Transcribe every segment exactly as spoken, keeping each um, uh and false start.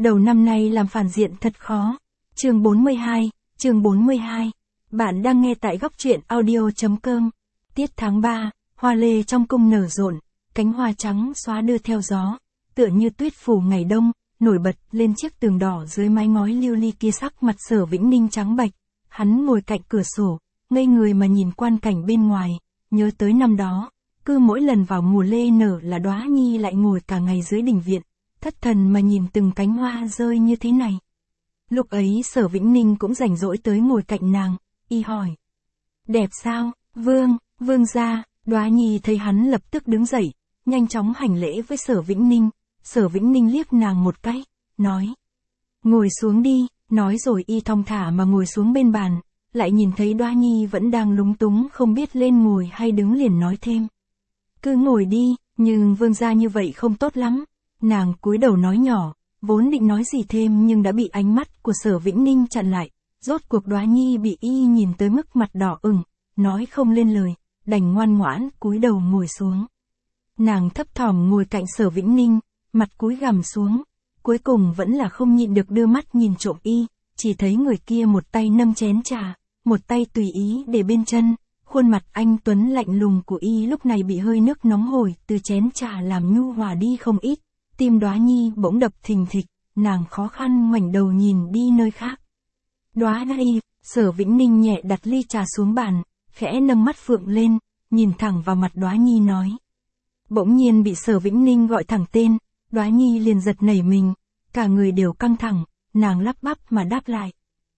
Đầu năm nay làm phản diện thật khó. Chương bốn mươi hai, chương bốn mươi hai. Bạn đang nghe tại góc truyện audio.com. Tiết tháng ba, hoa lê trong cung nở rộn, cánh hoa trắng xóa đưa theo gió, tựa như tuyết phủ ngày đông, nổi bật lên chiếc tường đỏ dưới mái ngói lưu ly kia. Sắc mặt Sở Vĩnh Ninh trắng bạch, hắn ngồi cạnh cửa sổ, ngây người mà nhìn quan cảnh bên ngoài, nhớ tới năm đó, cứ mỗi lần vào mùa lê nở là Đóa Nhi lại ngồi cả ngày dưới đình viện, thất thần mà nhìn từng cánh hoa rơi như thế này. Lúc ấy Sở Vĩnh Ninh cũng rảnh rỗi tới ngồi cạnh nàng, y hỏi. Đẹp sao, Vương, Vương gia. Đóa Nhi thấy hắn lập tức đứng dậy, nhanh chóng hành lễ với Sở Vĩnh Ninh. Sở Vĩnh Ninh liếc nàng một cái, nói. Ngồi xuống đi, nói rồi y thong thả mà ngồi xuống bên bàn, lại nhìn thấy Đóa Nhi vẫn đang lúng túng không biết lên ngồi hay đứng liền nói thêm. Cứ ngồi đi, nhưng Vương gia như vậy không tốt lắm. Nàng cúi đầu nói nhỏ, vốn định nói gì thêm nhưng đã bị ánh mắt của Sở Vĩnh Ninh chặn lại. Rốt cuộc Đóa Nhi bị y nhìn tới mức mặt đỏ ửng, nói không lên lời, đành ngoan ngoãn cúi đầu ngồi xuống. Nàng thấp thỏm ngồi cạnh Sở Vĩnh Ninh, mặt cúi gằm xuống, cuối cùng vẫn là không nhịn được đưa mắt nhìn trộm y, chỉ thấy người kia một tay nâng chén trà, một tay tùy ý để bên chân, khuôn mặt anh tuấn lạnh lùng của y lúc này bị hơi nước nóng hổi từ chén trà làm nhu hòa đi không ít. Tim Đóa Nhi bỗng đập thình thịch, nàng khó khăn ngoảnh đầu nhìn đi nơi khác. Đóa Nhi, Sở Vĩnh Ninh nhẹ đặt ly trà xuống bàn, khẽ nâng mắt phượng lên, nhìn thẳng vào mặt Đóa Nhi nói. Bỗng nhiên bị Sở Vĩnh Ninh gọi thẳng tên, Đóa Nhi liền giật nảy mình, cả người đều căng thẳng, nàng lắp bắp mà đáp lại.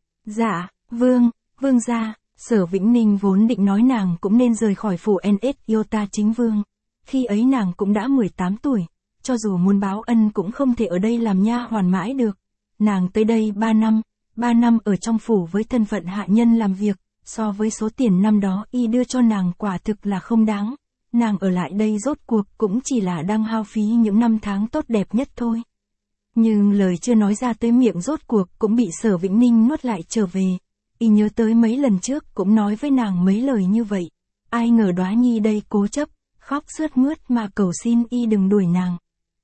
Dạ, Vương, Vương gia. Sở Vĩnh Ninh vốn định nói nàng cũng nên rời khỏi phủ en ét Iota chính vương. Khi ấy nàng cũng đã mười tám tuổi, cho dù muốn báo ân cũng không thể ở đây làm nha hoàn mãi được. Nàng tới đây ba năm, ba năm ở trong phủ với thân phận hạ nhân làm việc, so với số tiền năm đó y đưa cho nàng quả thực là không đáng. Nàng ở lại đây rốt cuộc cũng chỉ là đang hao phí những năm tháng tốt đẹp nhất thôi. Nhưng lời chưa nói ra tới miệng rốt cuộc cũng bị Sở Vĩnh Ninh nuốt lại trở về. Y nhớ tới mấy lần trước cũng nói với nàng mấy lời như vậy. Ai ngờ Đóa Nhi đây cố chấp, khóc sướt mướt mà cầu xin y đừng đuổi nàng.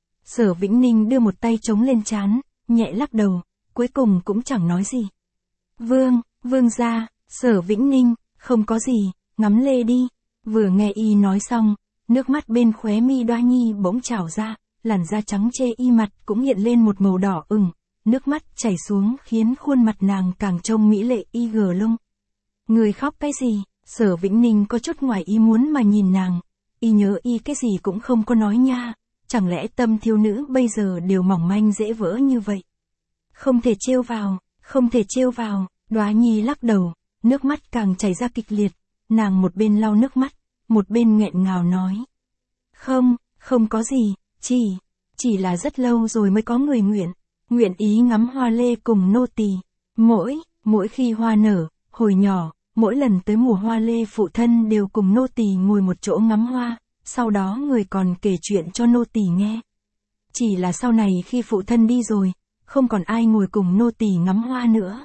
Sở Vĩnh Ninh đưa một tay chống lên trán, nhẹ lắc đầu, cuối cùng cũng chẳng nói gì. Vương, Vương gia. Sở Vĩnh Ninh, không có gì, ngắm lê đi. Vừa nghe y nói xong, nước mắt bên khóe mi Đóa Nhi bỗng trào ra, làn da trắng chê y mặt cũng hiện lên một màu đỏ ửng. Nước mắt chảy xuống khiến khuôn mặt nàng càng trông mỹ lệ y gờ lông. Người khóc cái gì? Sở Vĩnh Ninh có chút ngoài ý muốn mà nhìn nàng. Y nhớ y cái gì cũng không có nói nha. Chẳng lẽ tâm thiếu nữ bây giờ đều mỏng manh dễ vỡ như vậy? Không thể trêu vào, không thể trêu vào. Đóa Nhi lắc đầu, nước mắt càng chảy ra kịch liệt. Nàng một bên lau nước mắt, một bên nghẹn ngào nói. Không, không có gì, chỉ, chỉ là rất lâu rồi mới có người nguyện. Nguyện ý ngắm hoa lê cùng nô tỳ. Mỗi, mỗi khi hoa nở, hồi nhỏ, mỗi lần tới mùa hoa lê phụ thân đều cùng nô tỳ ngồi một chỗ ngắm hoa, sau đó người còn kể chuyện cho nô tỳ nghe. Chỉ là sau này khi phụ thân đi rồi, không còn ai ngồi cùng nô tỳ ngắm hoa nữa.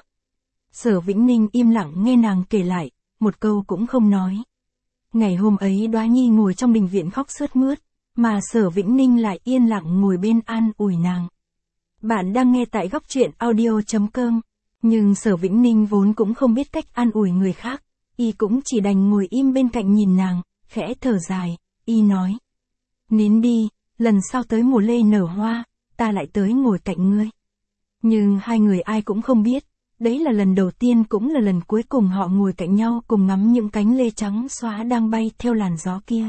Sở Vĩnh Ninh im lặng nghe nàng kể lại, một câu cũng không nói. Ngày hôm ấy Đóa Nhi ngồi trong đình viện khóc sướt mướt, mà Sở Vĩnh Ninh lại yên lặng ngồi bên an ủi nàng. Bạn đang nghe tại góc truyện audio.com, nhưng Sở Vĩnh Ninh vốn cũng không biết cách an ủi người khác, y cũng chỉ đành ngồi im bên cạnh nhìn nàng, khẽ thở dài, y nói. Nín đi, lần sau tới mùa lê nở hoa, ta lại tới ngồi cạnh ngươi. Nhưng hai người ai cũng không biết, đấy là lần đầu tiên cũng là lần cuối cùng họ ngồi cạnh nhau cùng ngắm những cánh lê trắng xóa đang bay theo làn gió kia.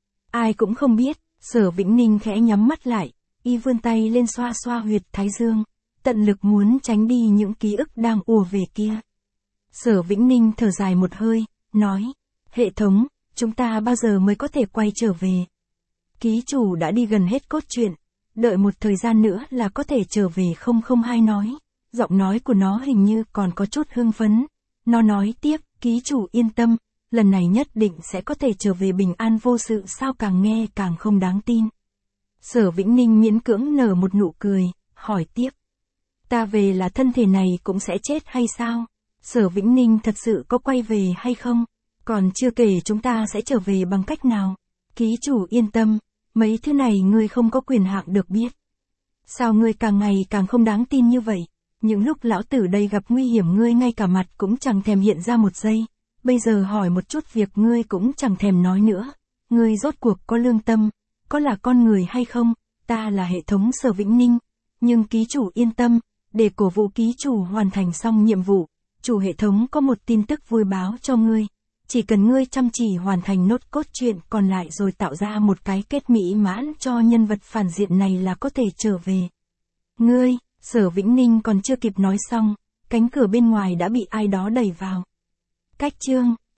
Ai cũng không biết, Sở Vĩnh Ninh khẽ nhắm mắt lại. Y vươn tay lên xoa xoa huyệt thái dương, tận lực muốn tránh đi những ký ức đang ùa về kia. Sở Vĩnh Ninh thở dài một hơi, nói, hệ thống, chúng ta bao giờ mới có thể quay trở về? Ký chủ đã đi gần hết cốt truyện, đợi một thời gian nữa là có thể trở về. Không không hai nói, giọng nói của nó hình như còn có chút hưng phấn. Nó nói tiếp, ký chủ yên tâm, lần này nhất định sẽ có thể trở về bình an vô sự. Sao càng nghe càng không đáng tin. Sở Vĩnh Ninh miễn cưỡng nở một nụ cười, hỏi tiếp. Ta về là thân thể này cũng sẽ chết hay sao? Sở Vĩnh Ninh thật sự có quay về hay không? Còn chưa kể chúng ta sẽ trở về bằng cách nào? Ký chủ yên tâm, mấy thứ này ngươi không có quyền hạn được biết. Sao ngươi càng ngày càng không đáng tin như vậy? Những lúc lão tử đây gặp nguy hiểm ngươi ngay cả mặt cũng chẳng thèm hiện ra một giây. Bây giờ hỏi một chút việc ngươi cũng chẳng thèm nói nữa. Ngươi rốt cuộc có lương tâm, có là con người hay không? Ta là hệ thống Sở Vĩnh Ninh. Nhưng ký chủ yên tâm, để cổ vũ ký chủ hoàn thành xong nhiệm vụ, chủ hệ thống có một tin tức vui báo cho ngươi. Chỉ cần ngươi chăm chỉ hoàn thành nốt cốt truyện còn lại rồi tạo ra một cái kết mỹ mãn cho nhân vật phản diện này là có thể trở về. Ngươi, Sở Vĩnh Ninh còn chưa kịp nói xong, cánh cửa bên ngoài đã bị ai đó đẩy vào. Cách chương